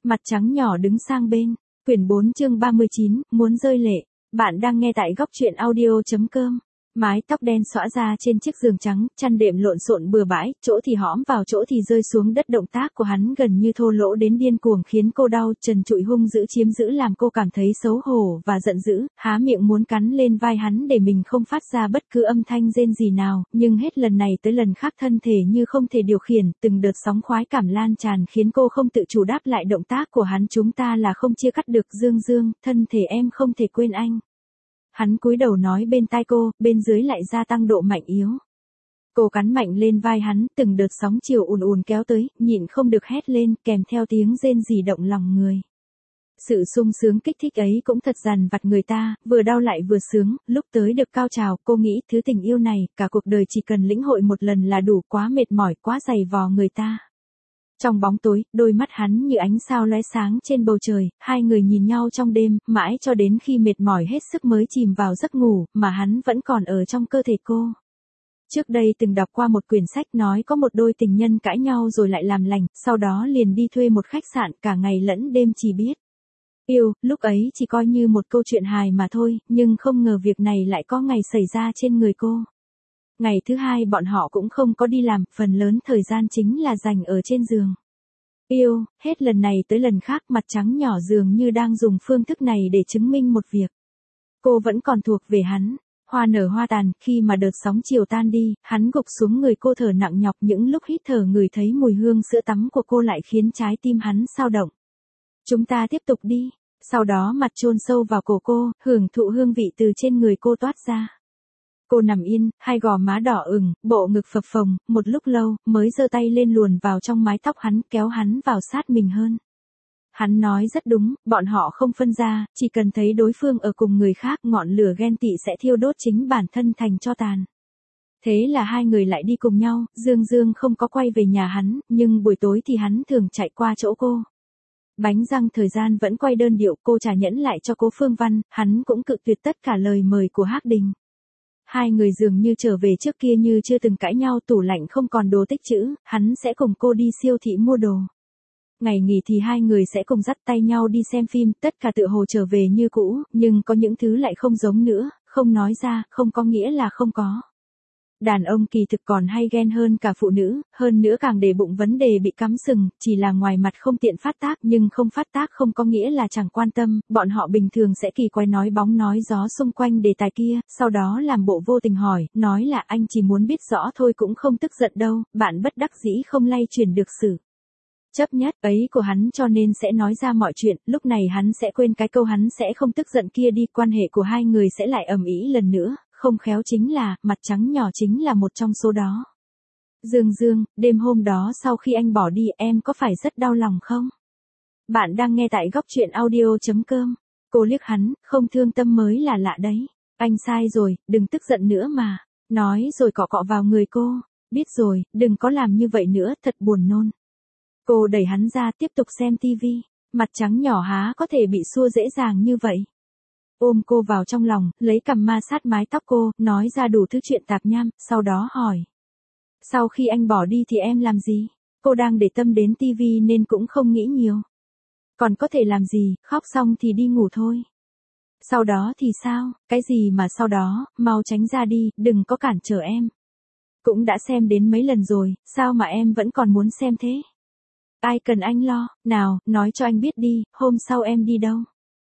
Mặt trắng nhỏ đứng sang bên. Quyển 4 chương 39, muốn rơi lệ. Bạn đang nghe tại góc truyện audio.com. Mái tóc đen xõa ra trên chiếc giường trắng, chăn đệm lộn xộn bừa bãi, chỗ thì hõm vào chỗ thì rơi xuống đất. Động tác của hắn gần như thô lỗ đến điên cuồng khiến cô đau, trần trụi hung dữ chiếm giữ làm cô cảm thấy xấu hổ và giận dữ, há miệng muốn cắn lên vai hắn để mình không phát ra bất cứ âm thanh rên gì nào, nhưng hết lần này tới lần khác thân thể như không thể điều khiển, từng đợt sóng khoái cảm lan tràn khiến cô không tự chủ đáp lại động tác của hắn. Chúng ta là không chia cắt được, Dương Dương, thân thể em không thể quên anh. Hắn cúi đầu nói bên tai cô, bên dưới lại gia tăng độ mạnh yếu. Cô cắn mạnh lên vai hắn, từng đợt sóng chiều ùn ùn kéo tới, nhịn không được hét lên, kèm theo tiếng rên rỉ động lòng người. Sự sung sướng kích thích ấy cũng thật dằn vặt người ta, vừa đau lại vừa sướng, lúc tới được cao trào, cô nghĩ thứ tình yêu này, cả cuộc đời chỉ cần lĩnh hội một lần là đủ, quá mệt mỏi, quá dày vò người ta. Trong bóng tối, đôi mắt hắn như ánh sao lóe sáng trên bầu trời, hai người nhìn nhau trong đêm, mãi cho đến khi mệt mỏi hết sức mới chìm vào giấc ngủ, mà hắn vẫn còn ở trong cơ thể cô. Trước đây từng đọc qua một quyển sách nói có một đôi tình nhân cãi nhau rồi lại làm lành, sau đó liền đi thuê một khách sạn, cả ngày lẫn đêm chỉ biết yêu, lúc ấy chỉ coi như một câu chuyện hài mà thôi, nhưng không ngờ việc này lại có ngày xảy ra trên người cô. Ngày thứ hai bọn họ cũng không có đi làm, phần lớn thời gian chính là dành ở trên giường. Yêu, hết lần này tới lần khác mặt trắng nhỏ dường như đang dùng phương thức này để chứng minh một việc. Cô vẫn còn thuộc về hắn. Hoa nở hoa tàn, khi mà đợt sóng chiều tan đi, hắn gục xuống người cô thở nặng nhọc, những lúc hít thở ngửi thấy mùi hương sữa tắm của cô lại khiến trái tim hắn xao động. Chúng ta tiếp tục đi. Sau đó mặt chôn sâu vào cổ cô, hưởng thụ hương vị từ trên người cô toát ra. Cô nằm yên, hai gò má đỏ ửng, bộ ngực phập phồng, một lúc lâu, mới giơ tay lên luồn vào trong mái tóc hắn, kéo hắn vào sát mình hơn. Hắn nói rất đúng, bọn họ không phân ra, chỉ cần thấy đối phương ở cùng người khác, ngọn lửa ghen tị sẽ thiêu đốt chính bản thân thành tro tàn. Thế là hai người lại đi cùng nhau, Dương Dương không có quay về nhà hắn, nhưng buổi tối thì hắn thường chạy qua chỗ cô. Bánh răng thời gian vẫn quay đơn điệu, cô trả nhẫn lại cho Cố Phương Văn, hắn cũng cự tuyệt tất cả lời mời của Hắc Đình. Hai người dường như trở về trước kia như chưa từng cãi nhau, tủ lạnh không còn đồ tích trữ, hắn sẽ cùng cô đi siêu thị mua đồ. Ngày nghỉ thì hai người sẽ cùng dắt tay nhau đi xem phim, tất cả tựa hồ trở về như cũ, nhưng có những thứ lại không giống nữa, không nói ra, không có nghĩa là không có. Đàn ông kỳ thực còn hay ghen hơn cả phụ nữ, hơn nữa càng để bụng vấn đề bị cắm sừng, chỉ là ngoài mặt không tiện phát tác, nhưng không phát tác không có nghĩa là chẳng quan tâm, bọn họ bình thường sẽ kỳ quái nói bóng nói gió xung quanh đề tài kia, sau đó làm bộ vô tình hỏi, nói là anh chỉ muốn biết rõ thôi cũng không tức giận đâu, bạn bất đắc dĩ không lay chuyển được sự chấp nhất ấy của hắn cho nên sẽ nói ra mọi chuyện, lúc này hắn sẽ quên cái câu hắn sẽ không tức giận kia đi, quan hệ của hai người sẽ lại ầm ĩ lần nữa. Không khéo chính là, mặt trắng nhỏ chính là một trong số đó. Dương Dương, đêm hôm đó sau khi anh bỏ đi em có phải rất đau lòng không? Bạn đang nghe tại góc truyện audio.com. Cô liếc hắn, không thương tâm mới là lạ đấy. Anh sai rồi, đừng tức giận nữa mà. Nói rồi cọ cọ vào người cô. Biết rồi, đừng có làm như vậy nữa, thật buồn nôn. Cô đẩy hắn ra tiếp tục xem tivi. Mặt trắng nhỏ há có thể bị xua dễ dàng như vậy. Ôm cô vào trong lòng, lấy cằm ma sát mái tóc cô, nói ra đủ thứ chuyện tạp nham, sau đó hỏi. Sau khi anh bỏ đi thì em làm gì? Cô đang để tâm đến tivi nên cũng không nghĩ nhiều. Còn có thể làm gì, khóc xong thì đi ngủ thôi. Sau đó thì sao, cái gì mà sau đó, mau tránh ra đi, đừng có cản trở em. Cũng đã xem đến mấy lần rồi, sao mà em vẫn còn muốn xem thế? Ai cần anh lo, nào, nói cho anh biết đi, hôm sau em đi đâu?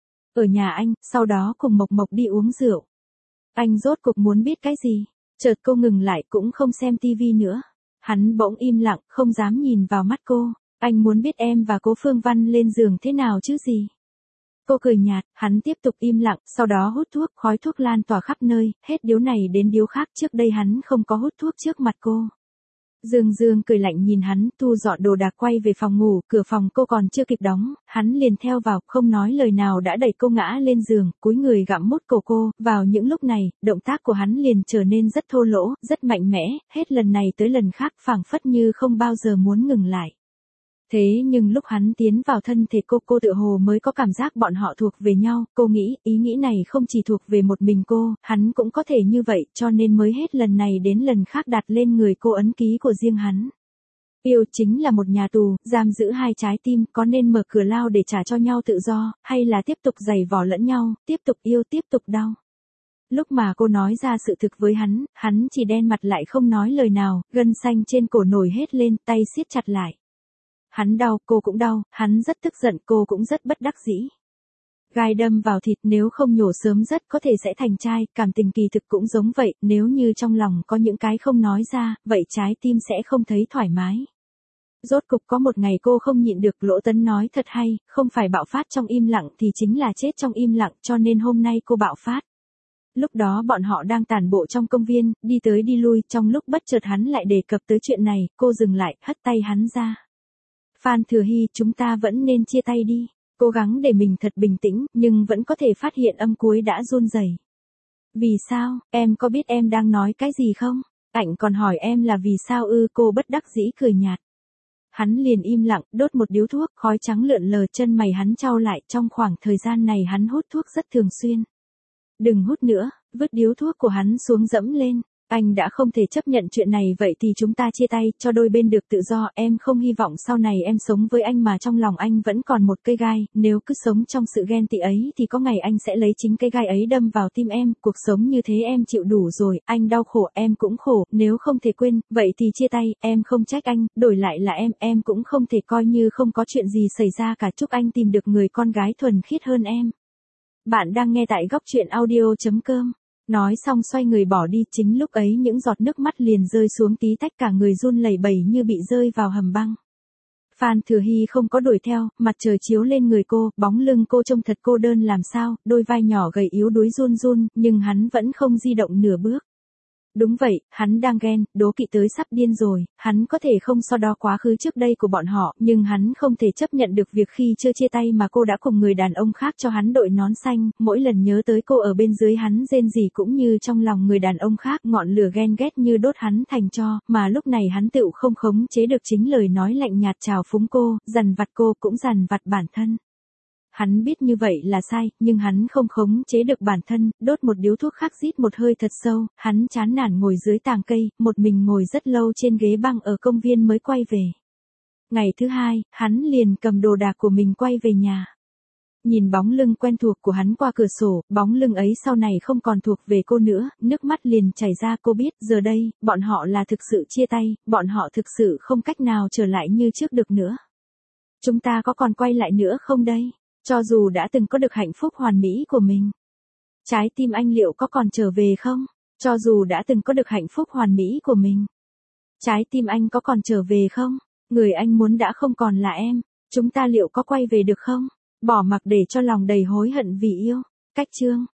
Ở nhà anh, sau đó cùng Mộc Mộc đi uống rượu. Anh rốt cuộc muốn biết cái gì? Chợt cô ngừng lại cũng không xem tivi nữa. Hắn bỗng im lặng, không dám nhìn vào mắt cô. Anh muốn biết em và Cố Phương Văn lên giường thế nào chứ gì? Cô cười nhạt, hắn tiếp tục im lặng, sau đó hút thuốc, khói thuốc lan tỏa khắp nơi, hết điếu này đến điếu khác, trước đây hắn không có hút thuốc trước mặt cô. Dương Dương cười lạnh nhìn hắn, thu dọn đồ đạc quay về phòng ngủ, cửa phòng cô còn chưa kịp đóng, hắn liền theo vào, không nói lời nào đã đẩy cô ngã lên giường, cúi người gặm mút cổ cô, vào những lúc này, động tác của hắn liền trở nên rất thô lỗ, rất mạnh mẽ, hết lần này tới lần khác phảng phất như không bao giờ muốn ngừng lại. Thế nhưng lúc hắn tiến vào thân thể cô tựa hồ mới có cảm giác bọn họ thuộc về nhau, cô nghĩ, ý nghĩ này không chỉ thuộc về một mình cô, hắn cũng có thể như vậy, cho nên mới hết lần này đến lần khác đặt lên người cô ấn ký của riêng hắn. Yêu chính là một nhà tù, giam giữ hai trái tim, có nên mở cửa lao để trả cho nhau tự do, hay là tiếp tục giày vò lẫn nhau, tiếp tục yêu, tiếp tục đau. Lúc mà cô nói ra sự thực với hắn chỉ đen mặt lại không nói lời nào, gân xanh trên cổ nổi hết lên, tay siết chặt lại. Hắn đau, cô cũng đau, hắn rất tức giận, cô cũng rất bất đắc dĩ. Gai đâm vào thịt, nếu không nhổ sớm rất có thể sẽ thành trai, cảm tình kỳ thực cũng giống vậy, nếu như trong lòng có những cái không nói ra, vậy trái tim sẽ không thấy thoải mái. Rốt cục có một ngày cô không nhịn được, Lỗ Tấn nói thật hay, không phải bạo phát trong im lặng thì chính là chết trong im lặng, cho nên hôm nay cô bạo phát. Lúc đó bọn họ đang tản bộ trong công viên, đi tới đi lui, trong lúc bất chợt hắn lại đề cập tới chuyện này, cô dừng lại, hất tay hắn ra. Phan Thừa Hy, chúng ta vẫn nên chia tay đi. Cố gắng để mình thật bình tĩnh, nhưng vẫn có thể phát hiện âm cuối đã run rẩy. Vì sao, em có biết em đang nói cái gì không? Ảnh còn hỏi em là vì sao ư, cô bất đắc dĩ cười nhạt. Hắn liền im lặng, đốt một điếu thuốc, khói trắng lượn lờ, chân mày hắn chau lại, trong khoảng thời gian này hắn hút thuốc rất thường xuyên. Đừng hút nữa, vứt điếu thuốc của hắn xuống dẫm lên. Anh đã không thể chấp nhận chuyện này, vậy thì chúng ta chia tay, cho đôi bên được tự do, em không hy vọng sau này em sống với anh mà trong lòng anh vẫn còn một cây gai, nếu cứ sống trong sự ghen tị ấy thì có ngày anh sẽ lấy chính cây gai ấy đâm vào tim em, cuộc sống như thế em chịu đủ rồi, anh đau khổ, em cũng khổ, nếu không thể quên, vậy thì chia tay, em không trách anh, đổi lại là em cũng không thể coi như không có chuyện gì xảy ra cả, chúc anh tìm được người con gái thuần khiết hơn em. Bạn đang nghe tại góc truyện audio.com. Nói xong xoay người bỏ đi, chính lúc ấy những giọt nước mắt liền rơi xuống tí tách, cả người run lẩy bẩy như bị rơi vào hầm băng. Phan Thừa Hy không có đuổi theo, mặt trời chiếu lên người cô, bóng lưng cô trông thật cô đơn làm sao, đôi vai nhỏ gầy yếu đuối run run, nhưng hắn vẫn không di động nửa bước. Đúng vậy, hắn đang ghen, đố kỵ tới sắp điên rồi, hắn có thể không so đo quá khứ trước đây của bọn họ, nhưng hắn không thể chấp nhận được việc khi chưa chia tay mà cô đã cùng người đàn ông khác cho hắn đội nón xanh, mỗi lần nhớ tới cô ở bên dưới hắn rên rỉ cũng như trong lòng người đàn ông khác, ngọn lửa ghen ghét như đốt hắn thành tro, mà lúc này hắn tựu không khống chế được chính lời nói lạnh nhạt trào phúng cô, dằn vặt cô cũng dằn vặt bản thân. Hắn biết như vậy là sai, nhưng hắn không khống chế được bản thân, đốt một điếu thuốc khác, rít một hơi thật sâu, hắn chán nản ngồi dưới tàng cây, một mình ngồi rất lâu trên ghế băng ở công viên mới quay về. Ngày thứ hai, hắn liền cầm đồ đạc của mình quay về nhà. Nhìn bóng lưng quen thuộc của hắn qua cửa sổ, bóng lưng ấy sau này không còn thuộc về cô nữa, nước mắt liền chảy ra, cô biết, giờ đây, bọn họ là thực sự chia tay, bọn họ thực sự không cách nào trở lại như trước được nữa. Chúng ta có còn quay lại nữa không đây? Cho dù đã từng có được hạnh phúc hoàn mỹ của mình. Trái tim anh liệu có còn trở về không? Cho dù đã từng có được hạnh phúc hoàn mỹ của mình. Trái tim anh có còn trở về không? Người anh muốn đã không còn là em. Chúng ta liệu có quay về được không? Bỏ mặc để cho lòng đầy hối hận vì yêu. Cách chương.